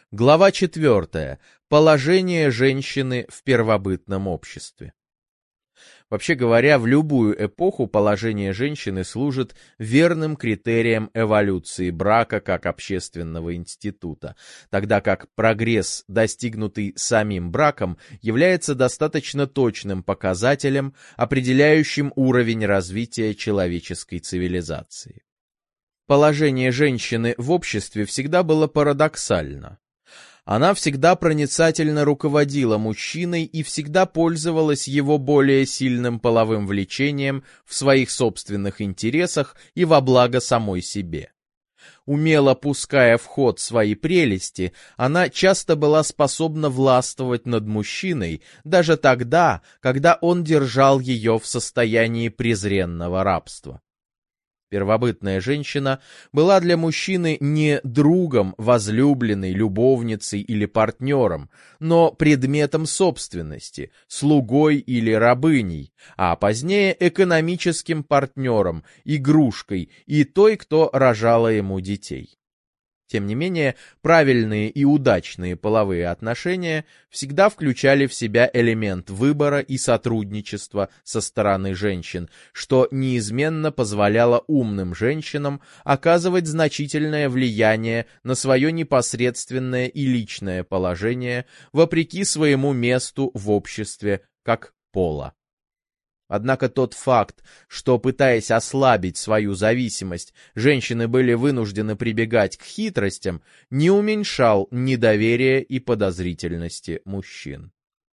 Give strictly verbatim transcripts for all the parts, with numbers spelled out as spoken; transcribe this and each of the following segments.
Глава четвертая. Положение женщины в первобытном обществе. Вообще говоря, в любую эпоху положение женщины служит верным критерием эволюции брака как общественного института, тогда как прогресс, достигнутый самим браком, является достаточно точным показателем, определяющим уровень развития человеческой цивилизации. Положение женщины в обществе всегда было парадоксально. Она всегда проницательно руководила мужчиной и всегда пользовалась его более сильным половым влечением в своих собственных интересах и во благо самой себе. Умело пуская в ход свои прелести, она часто была способна властвовать над мужчиной даже тогда, когда он держал ее в состоянии презренного рабства. Первобытная женщина была для мужчины не другом, возлюбленной, любовницей или партнером, но предметом собственности, слугой или рабыней, а позднее экономическим партнером, игрушкой и той, кто рожала ему детей. Тем не менее, правильные и удачные половые отношения всегда включали в себя элемент выбора и сотрудничества со стороны женщин, что неизменно позволяло умным женщинам оказывать значительное влияние на свое непосредственное и личное положение вопреки своему месту в обществе как пола. Однако тот факт, что, пытаясь ослабить свою зависимость, женщины были вынуждены прибегать к хитростям, не уменьшал недоверия и подозрительности мужчин.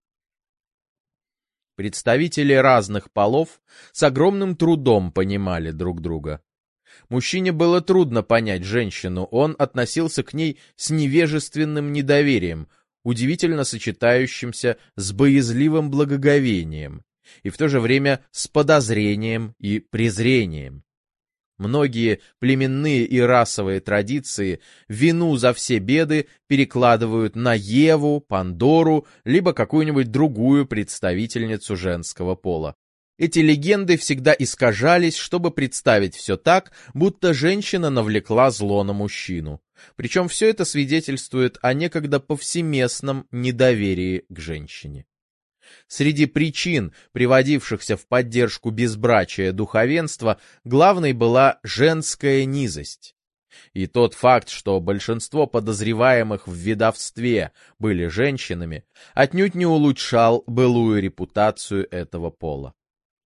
Представители разных полов с огромным трудом понимали друг друга. Мужчине было трудно понять женщину, он относился к ней с невежественным недоверием, удивительно сочетающимся с боязливым благоговением, и в то же время с подозрением и презрением. Многие племенные и расовые традиции вину за все беды перекладывают на Еву, Пандору, либо какую-нибудь другую представительницу женского пола. Эти легенды всегда искажались, чтобы представить все так, будто женщина навлекла зло на мужчину. Причем все это свидетельствует о некогда повсеместном недоверии к женщине. Среди причин, приводившихся в поддержку безбрачия духовенства, главной была женская низость. И тот факт, что большинство подозреваемых в ведовстве были женщинами, отнюдь не улучшал былую репутацию этого пола.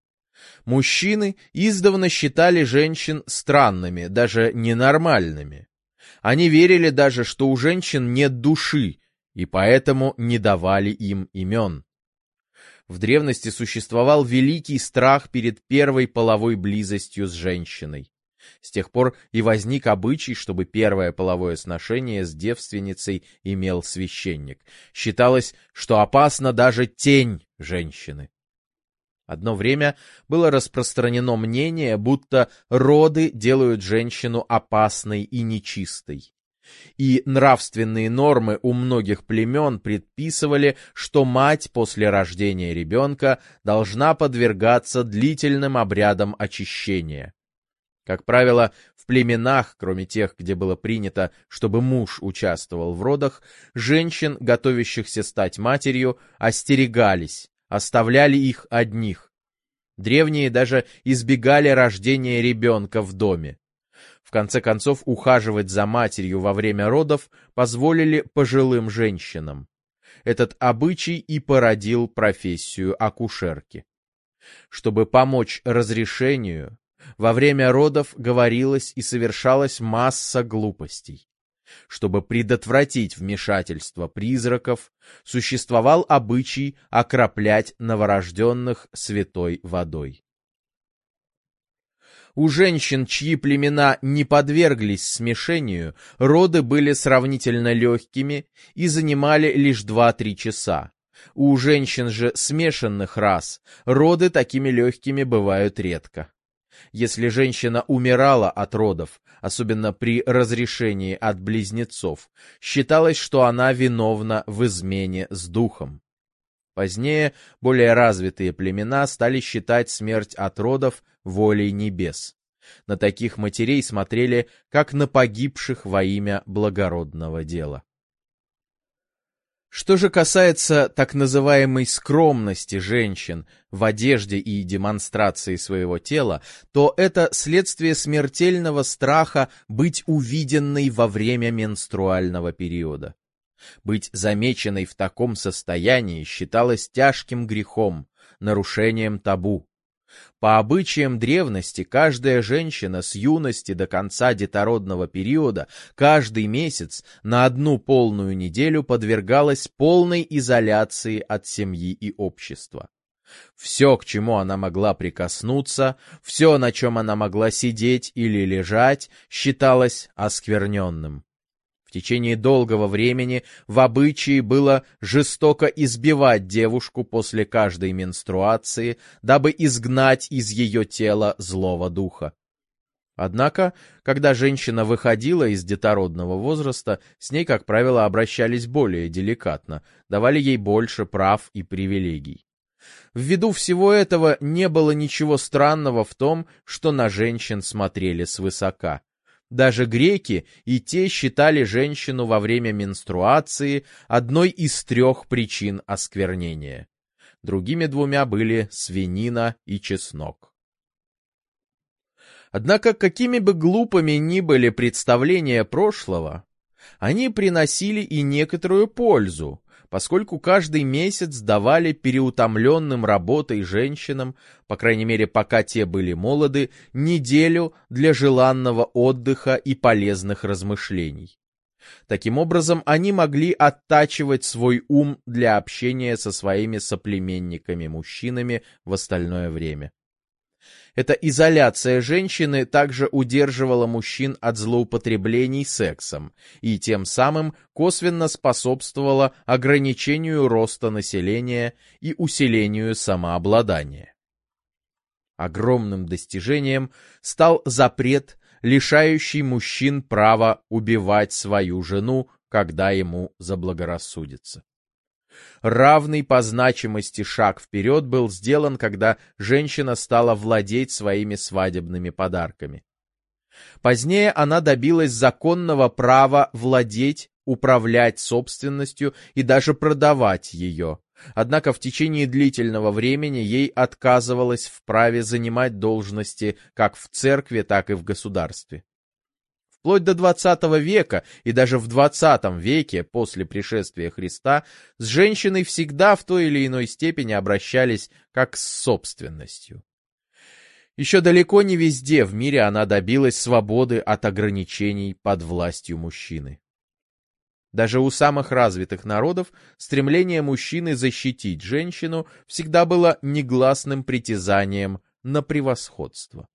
Мужчины издавна считали женщин странными, даже ненормальными. Они верили даже, что у женщин нет души, и поэтому не давали им имен. В древности существовал великий страх перед первой половой близостью с женщиной. С тех пор и возник обычай, чтобы первое половое сношение с девственницей имел священник. Считалось, что опасна даже тень женщины. Одно время было распространено мнение, будто роды делают женщину опасной и нечистой. И нравственные нормы у многих племен предписывали, что мать после рождения ребенка должна подвергаться длительным обрядам очищения. Как правило, в племенах, кроме тех, где было принято, чтобы муж участвовал в родах, женщин, готовящихся стать матерью, остерегались, оставляли их одних. Древние даже избегали рождения ребенка в доме. В конце концов, ухаживать за матерью во время родов позволили пожилым женщинам. Этот обычай и породил профессию акушерки. Чтобы помочь разрешению, во время родов говорилось и совершалась масса глупостей. Чтобы предотвратить вмешательство призраков, существовал обычай окроплять новорожденных святой водой. У женщин, чьи племена не подверглись смешению, роды были сравнительно легкими и занимали лишь два-три часа. У женщин же смешанных рас роды такими легкими бывают редко. Если женщина умирала от родов, особенно при разрешении от близнецов, считалось, что она виновна в измене с духом. Позднее более развитые племена стали считать смерть от родов волей небес. На таких матерей смотрели как на погибших во имя благородного дела. Что же касается так называемой скромности женщин в одежде и демонстрации своего тела, то это следствие смертельного страха быть увиденной во время менструального периода. Быть замеченной в таком состоянии считалось тяжким грехом, нарушением табу. По обычаям древности, каждая женщина с юности до конца детородного периода каждый месяц на одну полную неделю подвергалась полной изоляции от семьи и общества. Все, к чему она могла прикоснуться, все, на чем она могла сидеть или лежать, считалось оскверненным. В течение долгого времени в обычае было жестоко избивать девушку после каждой менструации, дабы изгнать из ее тела злого духа. Однако, когда женщина выходила из детородного возраста, с ней, как правило, обращались более деликатно, давали ей больше прав и привилегий. Ввиду всего этого не было ничего странного в том, что на женщин смотрели свысока. Даже греки и те считали женщину во время менструации одной из трех причин осквернения. Другими двумя были свинина и чеснок. Однако, какими бы глупыми ни были представления прошлого, они приносили и некоторую пользу, поскольку каждый месяц давали переутомленным работой женщинам, по крайней мере, пока те были молоды, неделю для желанного отдыха и полезных размышлений. Таким образом, они могли оттачивать свой ум для общения со своими соплеменниками-мужчинами в остальное время. Эта изоляция женщины также удерживала мужчин от злоупотреблений сексом и тем самым косвенно способствовала ограничению роста населения и усилению самообладания. Огромным достижением стал запрет, лишающий мужчин права убивать свою жену, когда ему заблагорассудится. Равный по значимости шаг вперед был сделан, когда женщина стала владеть своими свадебными подарками. Позднее она добилась законного права владеть, управлять собственностью и даже продавать ее. Однако в течение длительного времени ей отказывалось в праве занимать должности как в церкви, так и в государстве. Вплоть до двадцатого века и даже в двадцатом веке после пришествия Христа с женщиной всегда в той или иной степени обращались как с собственностью. Еще далеко не везде в мире она добилась свободы от ограничений под властью мужчины. Даже у самых развитых народов стремление мужчины защитить женщину всегда было негласным притязанием на превосходство.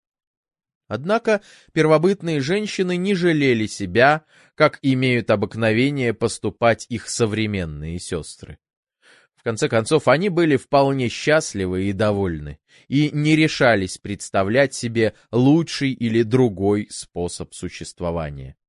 Однако первобытные женщины не жалели себя, как имеют обыкновение поступать их современные сестры. В конце концов, они были вполне счастливы и довольны, и не решались представлять себе лучший или другой способ существования.